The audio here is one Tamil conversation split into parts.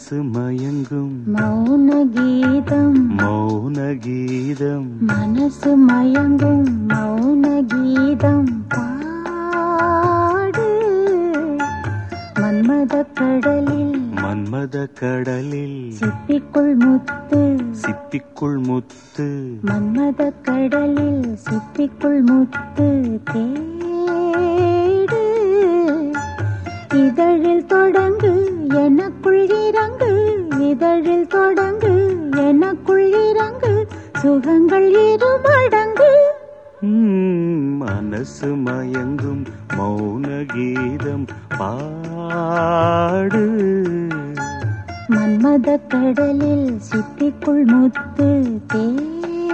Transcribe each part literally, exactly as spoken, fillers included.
மனசு மயங்கும் மௌன கீதம் மௌன கீதம் மனசு மயங்கும் மௌன கீதம் பாடு மன்மத கடலில் மன்மத கடலில் சிப்பிக்குள் முத்து சிப்பிக்குள் முத்து மன்மத கடலில் சிப்பிக்குள் முத்து தேடு இதழில் தொடங்கு எனக்குள் இறங்கு இதழில் தொடங்கு எனக்குள் இறங்கு சுகங்கள் இரு மடங்கு மனசு மயங்கும் மௌன கீதம் பாடு மன்மத கடலில் சிப்பிக்குள் முத்து தேடு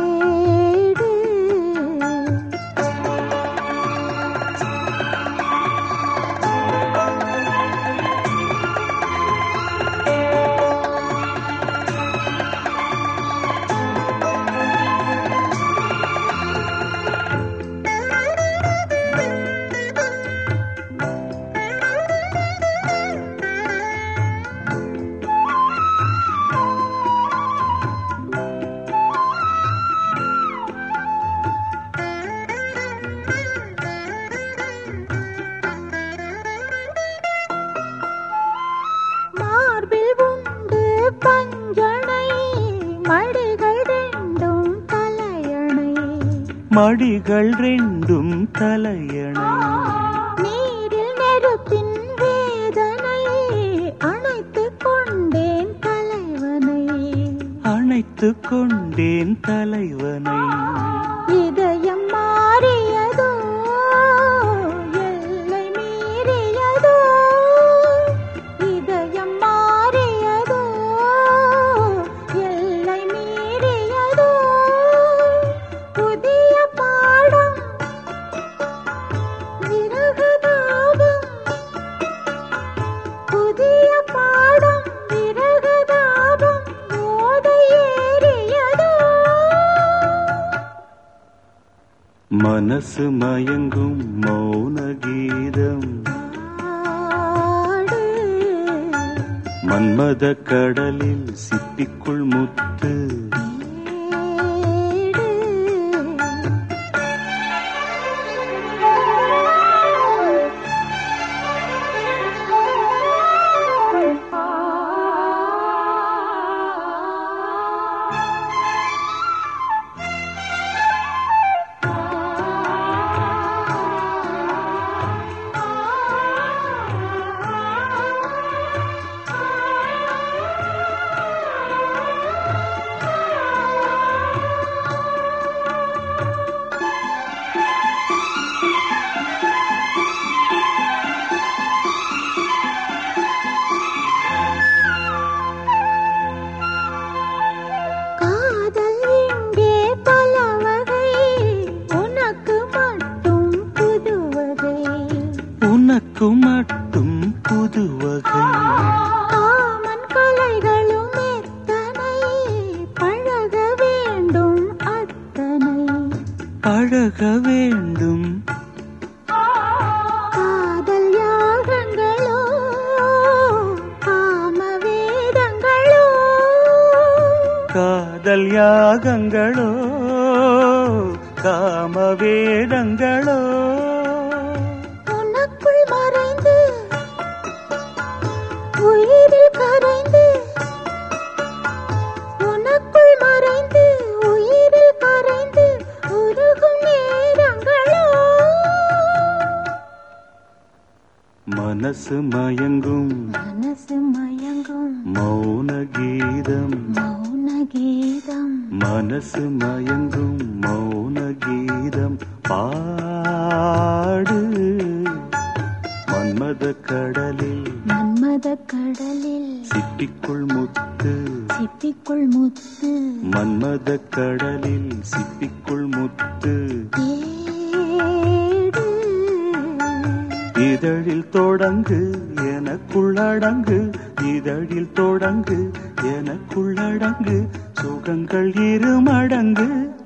மடிகள் ரெண்டும் தலையணை நீரில் நெருப்பின் வேதனை அணைத்துக் கொண்டேன் தலைவனை அணைத்துக் கொண்டேன் தலைவனை இதயம் மாறியதோ எல்லை மீறியதோ இதயம் மாறியதோ எல்லை மீறியதோ புதிய பாடம் விரகதாபம் புதிய பாடம் விரகதாபம் போதை ஏறியதோ மனசு மயங்கும் மௌன கீதம் பாடு மன்மத கடலில் சிப்பிக்குள் முத்து உனக்கு மட்டும் புது வகை ஆமன் கலைகளும் எத்தனை பழக வேண்டும் அத்தனை பழக வேண்டும் காதல் யாகங்களோ காம வேதங்களோ காதல் யாகங்களோ காம வேதங்களோ உனக்குள் மறைந்து உயிரில் கரைந்து உனக்குள் மறைந்து உயிரில் கரைந்து உருகும் நேரங்களோ மனசு மயங்கும் மனசு மயங்கும் மௌன கீதம் மௌன கீதம் மனசு மயங்கும் மௌன கீதம் பாடு மன்மத கடலில் மன்மத கடலில் சிப்பிக்குள் முத்து சிப்பிக்குள் முத்து மன்மத கடலில் சிப்பிக்குள் முத்து தேடு இதழில் தொடங்கு எனக்குள்ளடங்கு இதழில் தொடங்கு எனக்குள்ளடங்கு சுகங்கள் இரு மடங்கு